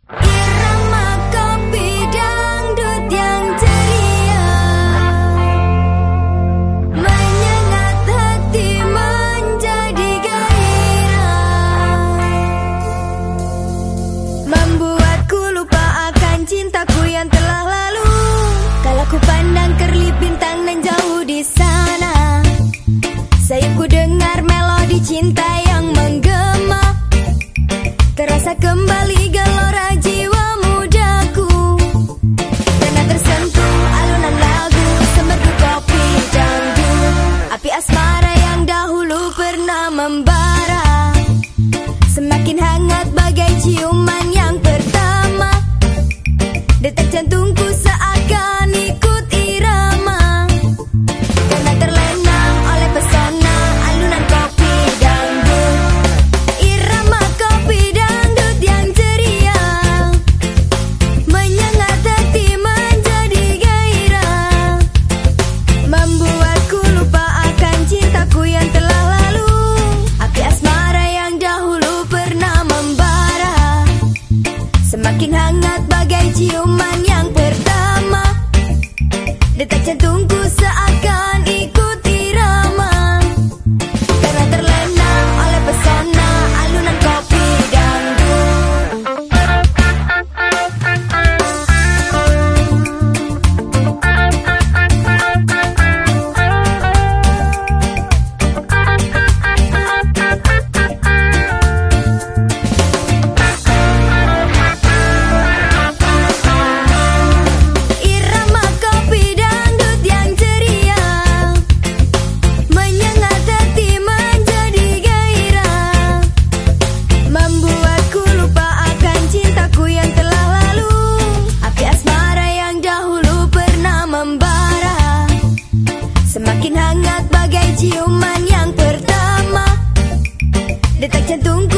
Irama kopi dangdut yang ceria, menyengat hati menjadi gairah, membuatku lupa akan cintaku yang telah lalu. Kalau ku pandang kerlip bintang nan jauh di sana, sayapku dengar melodi cinta yang menggema, terasa kembali gelora jiwa mudaku, karena tersentuh alunan lagu semerdu kopi dangdut. Api asmara yang dahulu pernah membara, semakin hangat bagai ciuman yang pertama. Detak jantungku seakan ikut irama, karena terlenang oleh pesona alunan kopi dangdut. Irama kopi dangdut yang ceria, menyengat hati menjadi gairah, membuatku lupa akan cintaku yang telah lalu. Api asmara yang dahulu pernah membara, semakin hangat bagai ciuman yang pertama. Detak jantungku seakan ikut irama, karena terlenang oleh pesona alunan kopi dangdut. Irama kopi dangdut yang ceria, menyengat hati menjadi gairah, membuatku lupa akan cintaku yang telah lalu. Api asmara yang dahulu pernah membara, semakin hangat bagai ciuman yang pertama. Detak jantung